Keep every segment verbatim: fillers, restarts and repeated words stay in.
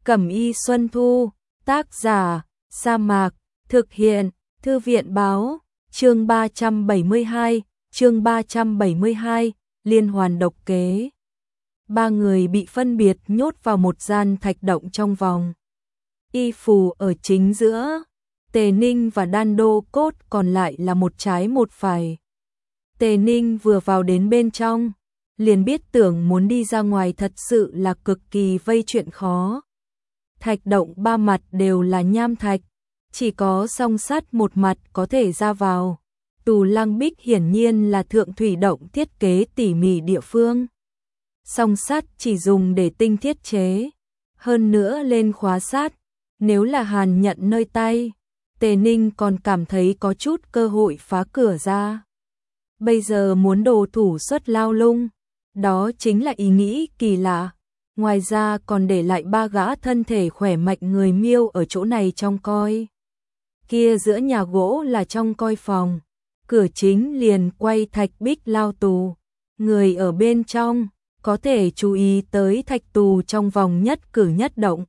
Cẩm y Xuân Thu, tác giả, Sa Mạc, thực hiện, Thư viện báo, chương ba trăm bảy mươi hai, chương ba trăm bảy mươi hai, liên hoàn độc kế. Ba người bị phân biệt nhốt vào một gian thạch động trong vòng. Y Phù ở chính giữa, Tề Ninh và Đan Đô Cốt còn lại là một trái một phải. Tề Ninh vừa vào đến bên trong, liền biết tưởng muốn đi ra ngoài thật sự là cực kỳ vây chuyện khó. Thạch động ba mặt đều là nham thạch, chỉ có song sắt một mặt có thể ra vào. Tù Lăng Bích hiển nhiên là thượng thủy động thiết kế tỉ mỉ địa phương. Song sắt chỉ dùng để tinh thiết chế, hơn nữa lên khóa sát, nếu là Hàn Nhận nơi tay, Tề Ninh còn cảm thấy có chút cơ hội phá cửa ra. Bây giờ muốn đồ thủ xuất lao lung, đó chính là ý nghĩ kỳ lạ. Ngoài ra còn để lại ba gã thân thể khỏe mạnh người Miêu ở chỗ này trông coi. Kia giữa nhà gỗ là trông coi phòng, cửa chính liền quay thạch bích lao tù. Người ở bên trong có thể chú ý tới thạch tù trong vòng nhất cử nhất động.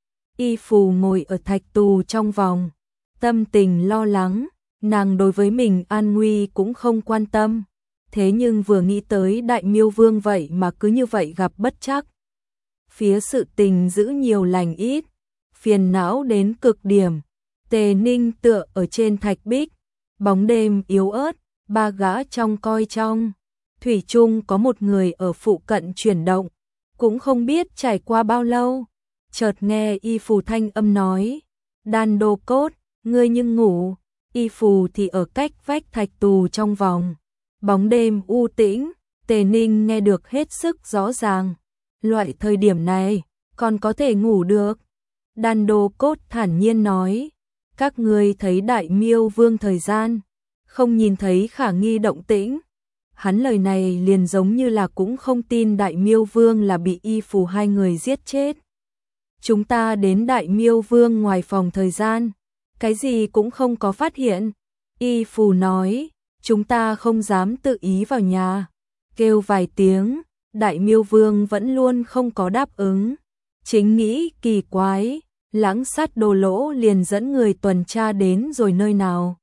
Y Phù ngồi ở thạch tù trong vòng, tâm tình lo lắng, nàng đối với mình an nguy cũng không quan tâm. Thế nhưng vừa nghĩ tới Đại Miêu Vương vậy mà cứ như vậy gặp bất trắc. Phía sự tình giữ nhiều lành ít, phiền não đến cực điểm. Tề Ninh tựa ở trên thạch bích, bóng đêm yếu ớt, ba gã trong coi trong. Thủy chung có một người ở phụ cận chuyển động, cũng không biết trải qua bao lâu. Chợt nghe Y Phù thanh âm nói, Đan Đô Cốt, ngươi nhưng ngủ. Y Phù thì ở cách vách thạch tù trong vòng. Bóng đêm u tĩnh, Tề Ninh nghe được hết sức rõ ràng. Loại thời điểm này, còn có thể ngủ được. Đan Đô Cốt thản nhiên nói, các ngươi thấy Đại Miêu Vương thời gian, không nhìn thấy khả nghi động tĩnh. Hắn lời này liền giống như là cũng không tin Đại Miêu Vương là bị Y Phù hai người giết chết. Chúng ta đến Đại Miêu Vương ngoài phòng thời gian, cái gì cũng không có phát hiện. Y Phù nói, chúng ta không dám tự ý vào nhà. Kêu vài tiếng, Đại Miêu Vương vẫn luôn không có đáp ứng. Chính nghĩ kỳ quái, Lãng Sát Đồ Lỗ liền dẫn người tuần tra đến rồi nơi nào.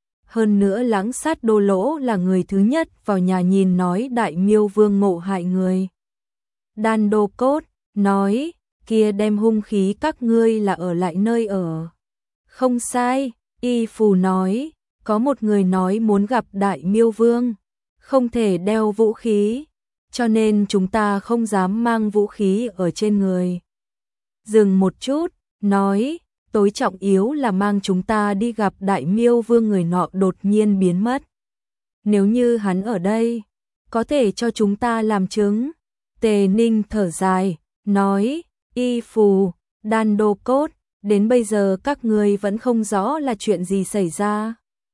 Hơn nữa Lãng Sát Đồ Lỗ là người thứ nhất vào nhà nhìn nói Đại Miêu Vương ngộ hại người. Đan Đô Cốt nói, kia đem hung khí các ngươi là ở lại nơi ở. Không sai, Y Phù nói, có một người nói muốn gặp Đại Miêu Vương, không thể đeo vũ khí, cho nên chúng ta không dám mang vũ khí ở trên người. Dừng một chút, nói, tối trọng yếu là mang chúng ta đi gặp Đại Miêu Vương người nọ đột nhiên biến mất. Nếu như hắn ở đây, có thể cho chúng ta làm chứng. Tề Ninh thở dài, nói, Y Phù, Đan Đô Cốt, đến bây giờ các ngươi vẫn không rõ là chuyện gì xảy ra.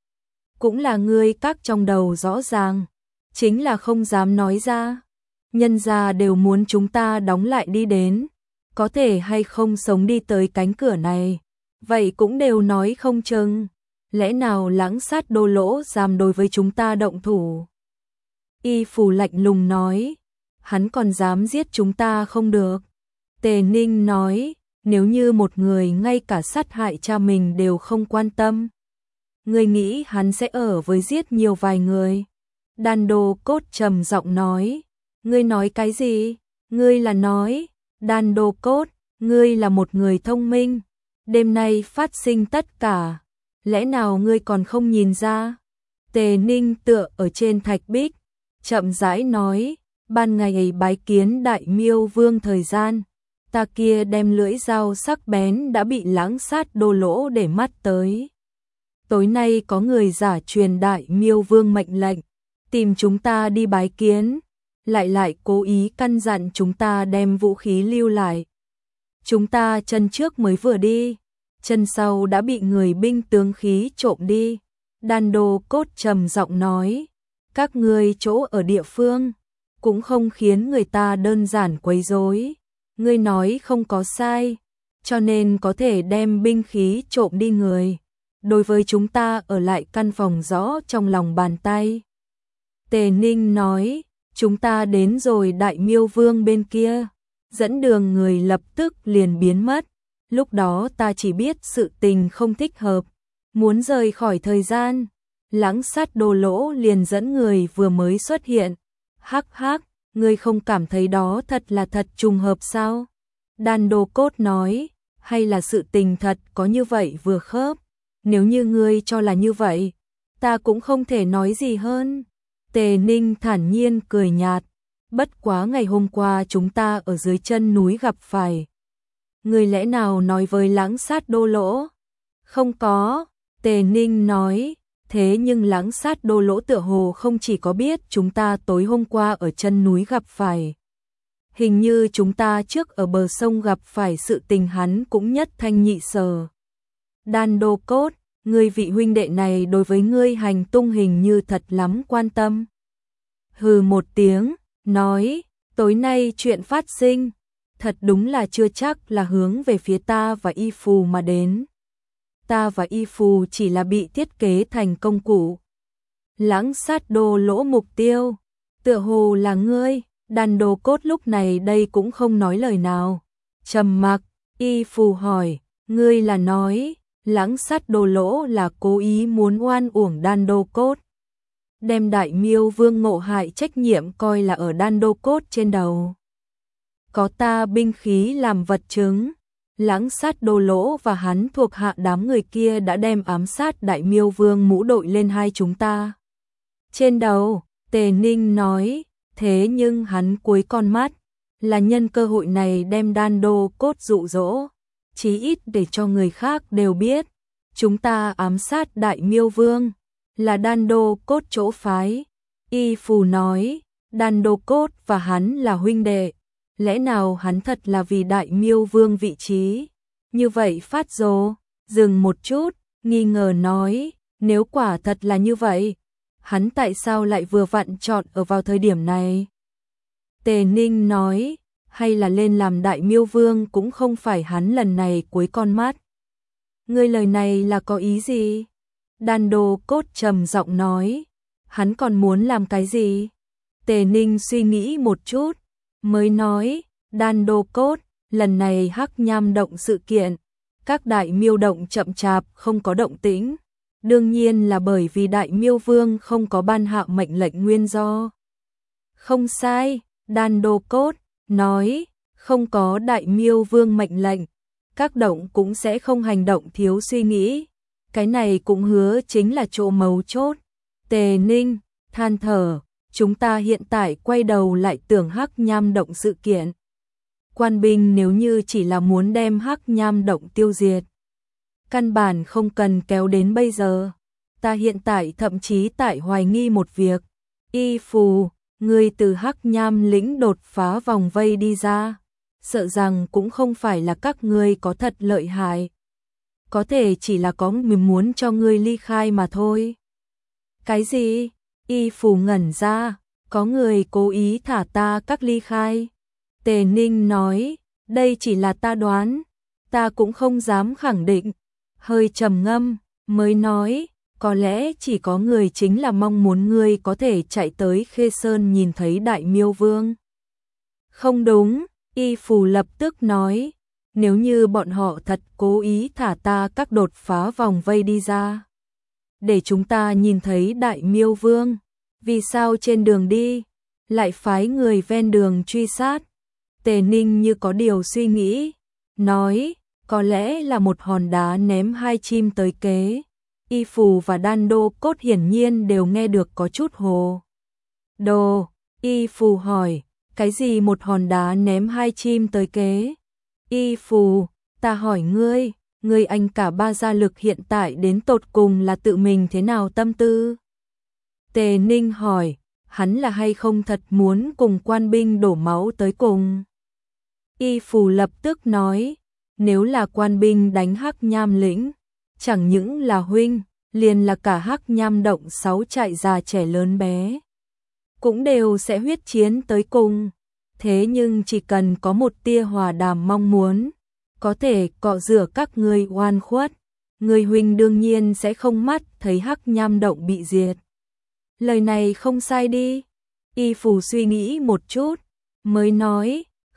Cũng là ngươi các trong đầu rõ ràng, chính là không dám nói ra. Nhân gia đều muốn chúng ta đóng lại đi đến, có thể hay không sống đi tới cánh cửa này, vậy cũng đều nói không chừng. Lẽ nào Lãng Sát Đồ Lỗ dám đối với chúng ta động thủ? Y Phù lạnh lùng nói, hắn còn dám giết chúng ta không được. Tề Ninh nói, nếu như một người ngay cả sát hại cha mình đều không quan tâm, ngươi nghĩ hắn sẽ ở với giết nhiều vài người? Đan Đô Cốt trầm giọng nói, ngươi nói cái gì? Ngươi là nói, Đan Đô Cốt, ngươi là một người thông minh, đêm nay phát sinh tất cả, lẽ nào ngươi còn không nhìn ra? Tề Ninh tựa ở trên thạch bích, chậm rãi nói, ban ngày ấy bái kiến Đại Miêu Vương thời gian, ta kia đem lưỡi dao sắc bén đã bị Lãng Sát Đồ Lỗ để mắt tới. Tối nay có người giả truyền Đại Miêu Vương mệnh lệnh, tìm chúng ta đi bái kiến, lại lại cố ý căn dặn chúng ta đem vũ khí lưu lại. Chúng ta chân trước mới vừa đi, chân sau đã bị người binh tướng khí trộm đi. Đan Đô Cốt trầm giọng nói, các ngươi chỗ ở địa phương cũng không khiến người ta đơn giản quấy rối. Ngươi nói không có sai, cho nên có thể đem binh khí trộm đi người. Đối với chúng ta ở lại căn phòng rõ trong lòng bàn tay. Tề Ninh nói, chúng ta đến rồi Đại Miêu Vương bên kia, dẫn đường người lập tức liền biến mất. Lúc đó ta chỉ biết sự tình không thích hợp, muốn rời khỏi thời gian. Lãng Sát Đồ Lỗ liền dẫn người vừa mới xuất hiện. Hắc hắc, ngươi không cảm thấy đó thật là thật trùng hợp sao? Đan Đô Cốt nói, hay là sự tình thật có như vậy vừa khớp? Nếu như ngươi cho là như vậy, ta cũng không thể nói gì hơn. Tề Ninh thản nhiên cười nhạt, bất quá ngày hôm qua chúng ta ở dưới chân núi gặp phải. Ngươi lẽ nào nói với Lãng Sát Đô Lỗ? Không có, Tề Ninh nói, thế nhưng Lãng Sát Đô Lỗ tựa hồ không chỉ có biết chúng ta tối hôm qua ở chân núi gặp phải. Hình như chúng ta trước ở bờ sông gặp phải sự tình hắn cũng nhất thanh nhị sở. Đan Đô Cốt, ngươi vị huynh đệ này đối với ngươi hành tung hình như thật lắm quan tâm. Hừ một tiếng, nói, tối nay chuyện phát sinh, thật đúng là chưa chắc là hướng về phía ta và Y Phù mà đến. Ta và Y Phù chỉ là bị thiết kế thành công cụ. Lãng Sát Đô Lỗ mục tiêu, tựa hồ là ngươi. Đan Đô Cốt lúc này đây cũng không nói lời nào. Trầm mặc, Y Phù hỏi, ngươi là nói, Lãng Sát Đô Lỗ là cố ý muốn oan uổng Đan Đô Cốt. Đem Đại Miêu Vương ngộ hại trách nhiệm coi là ở Đan Đô Cốt trên đầu. Có ta binh khí làm vật chứng, Lãng Sát Đô Lỗ và hắn thuộc hạ đám người kia đã đem ám sát Đại Miêu Vương mũ đội lên hai chúng ta. Trên đầu, Tề Ninh nói, thế nhưng hắn cuối con mắt, là nhân cơ hội này đem Đan Đô Cốt dụ dỗ, chí ít để cho người khác đều biết, chúng ta ám sát Đại Miêu Vương, là Đan Đô Cốt chỗ phái. Y Phù nói, Đan Đô Cốt và hắn là huynh đệ, lẽ nào hắn thật là vì Đại Miêu Vương vị trí? Như vậy Phát Dồ, dừng một chút, nghi ngờ nói, nếu quả thật là như vậy, hắn tại sao lại vừa vặn chọn ở vào thời điểm này? Tề Ninh nói, hay là lên làm Đại Miêu Vương cũng không phải hắn lần này cuối con mắt. Ngươi lời này là có ý gì? Đan Đô Cốt trầm giọng nói, hắn còn muốn làm cái gì? Tề Ninh suy nghĩ một chút, mới nói, Đan Đô Cốt, lần này Hắc Nham động sự kiện, các Đại Miêu động chậm chạp không có động tĩnh. Đương nhiên là bởi vì Đại Miêu Vương không có ban hạ mệnh lệnh nguyên do. Không sai, Đan Đô Cốt nói, không có Đại Miêu Vương mệnh lệnh, các động cũng sẽ không hành động thiếu suy nghĩ. Cái này cũng hứa chính là chỗ mấu chốt. Tề Ninh than thở, chúng ta hiện tại quay đầu lại tưởng Hắc Nham động sự kiện. Quan binh nếu như chỉ là muốn đem Hắc Nham động tiêu diệt, căn bản không cần kéo đến bây giờ. Ta hiện tại thậm chí tại hoài nghi một việc. Y Phù, ngươi từ Hắc Nham lĩnh đột phá vòng vây đi ra, sợ rằng cũng không phải là các ngươi có thật lợi hại. Có thể chỉ là có mình muốn cho ngươi ly khai mà thôi. Cái gì? Y Phù ngẩn ra, có người cố ý thả ta các ly khai. Tề Ninh nói, đây chỉ là ta đoán, ta cũng không dám khẳng định. Hơi trầm ngâm, mới nói, có lẽ chỉ có người chính là mong muốn ngươi có thể chạy tới Khê Sơn nhìn thấy Đại Miêu Vương. Không đúng, Y Phù lập tức nói, nếu như bọn họ thật cố ý thả ta các đột phá vòng vây đi ra, để chúng ta nhìn thấy Đại Miêu Vương, vì sao trên đường đi, lại phái người ven đường truy sát? Tề Ninh như có điều suy nghĩ, nói, có lẽ là một hòn đá ném hai chim tới kế. Y Phù và Đan Đô Cốt hiển nhiên đều nghe được có chút hồ đồ. Y Phù hỏi, cái gì một hòn đá ném hai chim tới kế? Y Phù, ta hỏi ngươi, ngươi anh cả ba gia lực hiện tại đến tột cùng là tự mình thế nào tâm tư? Tề Ninh hỏi, hắn là hay không thật muốn cùng quan binh đổ máu tới cùng? Y Phù lập tức nói, nếu là quan binh đánh Hắc Nham lĩnh, chẳng những là huynh, liền là cả Hắc Nham động sáu trại già trẻ lớn bé, cũng đều sẽ huyết chiến tới cùng. Thế nhưng chỉ cần có một tia hòa đàm mong muốn, có thể cọ rửa các ngươi oan khuất, người huynh đương nhiên sẽ không mắt thấy Hắc Nham động bị diệt. Lời này không sai đi. Y Phù suy nghĩ một chút, mới nói,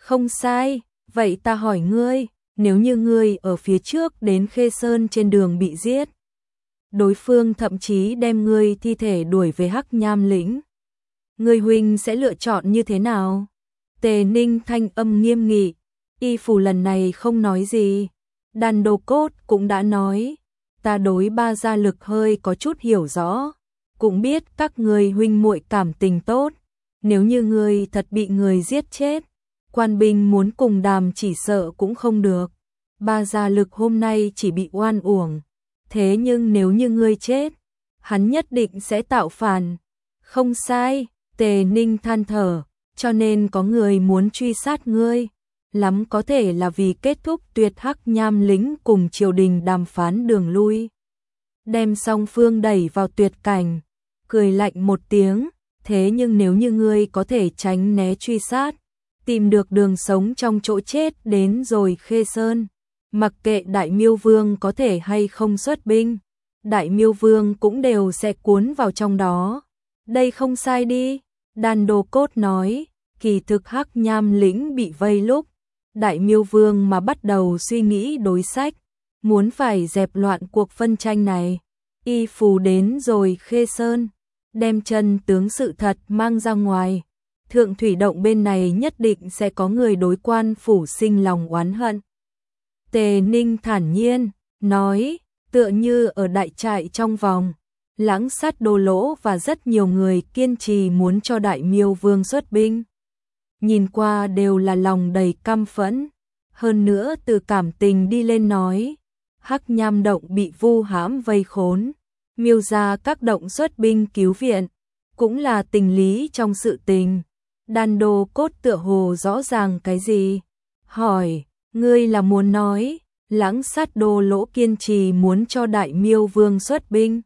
Không sai, vậy ta hỏi ngươi, nếu như ngươi ở phía trước đến Khê Sơn trên đường bị giết, đối phương thậm chí đem ngươi thi thể đuổi về Hắc Nham lĩnh, ngươi huynh sẽ lựa chọn như thế nào? Tề Ninh thanh âm nghiêm nghị, Y Phủ lần này không nói gì. Đan Đô Cốt cũng đã nói, ta đối Ba gia lực hơi có chút hiểu rõ, cũng biết các ngươi huynh muội cảm tình tốt, nếu như ngươi thật bị người giết chết, quan binh muốn cùng đàm chỉ sợ cũng không được. Ba gia lực hôm nay chỉ bị oan uổng, thế nhưng nếu như ngươi chết, hắn nhất định sẽ tạo phản. Không sai, Tề Ninh than thở, cho nên có người muốn truy sát ngươi, lắm có thể là vì kết thúc Tuyệt Hắc Nham lĩnh cùng triều đình đàm phán đường lui, đem song phương đẩy vào tuyệt cảnh. Cười lạnh một tiếng, thế nhưng nếu như ngươi có thể tránh né truy sát, tìm được đường sống trong chỗ chết đến rồi Khê Sơn, mặc kệ Đại Miêu Vương có thể hay không xuất binh, Đại Miêu Vương cũng đều sẽ cuốn vào trong đó. Đây không sai đi, Đan Đô Cốt nói, kỳ thực Hắc Nham lĩnh bị vây lúc, Đại Miêu Vương mà bắt đầu suy nghĩ đối sách, muốn phải dẹp loạn cuộc phân tranh này. Y Phù đến rồi Khê Sơn, đem chân tướng sự thật mang ra ngoài, Thượng Thủy Động bên này nhất định sẽ có người đối quan phủ sinh lòng oán hận. Tề Ninh thản nhiên nói, tựa như ở đại trại trong vòng, Lãng Sát Đô Lỗ và rất nhiều người kiên trì muốn cho Đại Miêu Vương xuất binh. Nhìn qua đều là lòng đầy căm phẫn, hơn nữa từ cảm tình đi lên nói, Hắc Nham động bị vu hãm vây khốn, Miêu gia các động xuất binh cứu viện, cũng là tình lý trong sự tình. Đan Đô Cốt tựa hồ rõ ràng cái gì? Hỏi, ngươi là muốn nói, Lãng Sát Đô Lỗ kiên trì muốn cho Đại Miêu Vương xuất binh?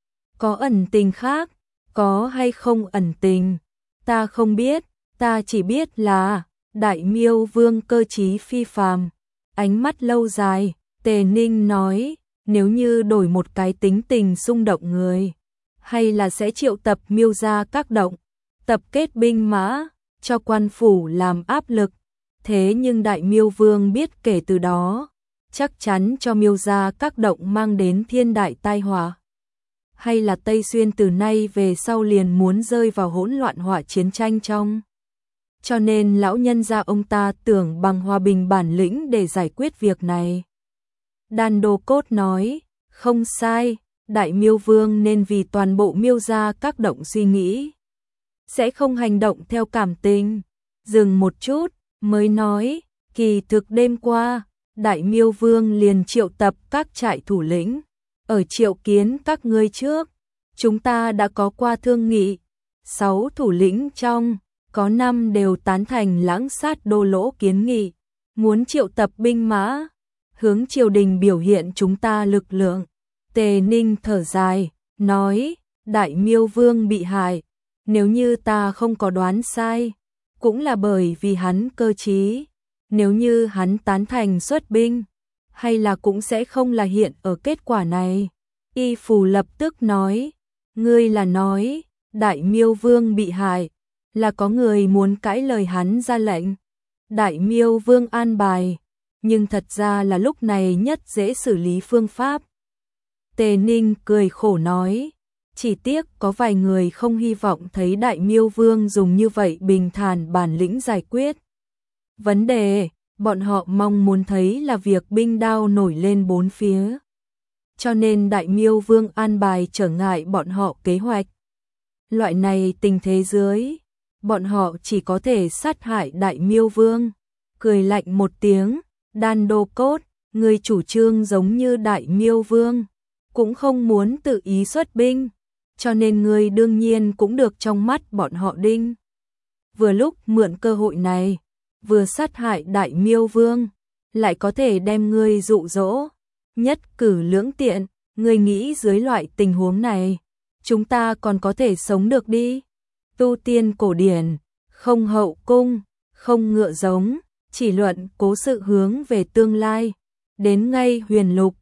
Có ẩn tình khác, có hay không ẩn tình? Ta không biết, ta chỉ biết là Đại Miêu Vương cơ trí phi phàm. Ánh mắt lâu dài, Tề Ninh nói, nếu như đổi một cái tính tình xung động người, hay là sẽ triệu tập Miêu gia các động, tập kết binh mã, cho quan phủ làm áp lực. Thế nhưng Đại Miêu Vương biết kể từ đó, chắc chắn cho Miêu gia các động mang đến thiên đại tai họa. Hay là Tây Xuyên từ nay về sau liền muốn rơi vào hỗn loạn họa chiến tranh trong. Cho nên lão nhân gia ông ta tưởng bằng hòa bình bản lĩnh để giải quyết việc này. Đan Đô Cốt nói, không sai, Đại Miêu Vương nên vì toàn bộ Miêu gia các động suy nghĩ, sẽ không hành động theo cảm tình. Dừng một chút, mới nói, kỳ thực đêm qua, Đại Miêu Vương liền triệu tập các trại thủ lĩnh, ở triệu kiến các ngươi trước, chúng ta đã có qua thương nghị, sáu thủ lĩnh trong, có năm đều tán thành Lãng Sát Đô Lỗ kiến nghị, muốn triệu tập binh mã, hướng triều đình biểu hiện chúng ta lực lượng. Tề Ninh thở dài, nói, Đại Miêu Vương bị hại, nếu như ta không có đoán sai, cũng là bởi vì hắn cơ trí, nếu như hắn tán thành xuất binh, hay là cũng sẽ không là hiện ở kết quả này. Y Phù lập tức nói, ngươi là nói, Đại Miêu Vương bị hại, là có người muốn cãi lời hắn ra lệnh. Đại Miêu Vương an bài, nhưng thật ra là lúc này nhất dễ xử lý phương pháp. Tề Ninh cười khổ nói, chỉ tiếc có vài người không hy vọng thấy Đại Miêu Vương dùng như vậy bình thản bản lĩnh giải quyết vấn đề, bọn họ mong muốn thấy là việc binh đao nổi lên bốn phía. Cho nên Đại Miêu Vương an bài trở ngại bọn họ kế hoạch. Loại này tình thế dưới, bọn họ chỉ có thể sát hại Đại Miêu Vương. Cười lạnh một tiếng, Đan Đô Cốt, người chủ trương giống như Đại Miêu Vương, cũng không muốn tự ý xuất binh, cho nên người đương nhiên cũng được trong mắt bọn họ đinh. Vừa lúc mượn cơ hội này, vừa sát hại Đại Miêu Vương, lại có thể đem ngươi dụ dỗ, nhất cử lưỡng tiện. Ngươi nghĩ dưới loại tình huống này, chúng ta còn có thể sống được đi? Tu tiên cổ điển, không hậu cung, không ngựa giống, chỉ luận cố sự hướng về tương lai, đến ngay huyền lục,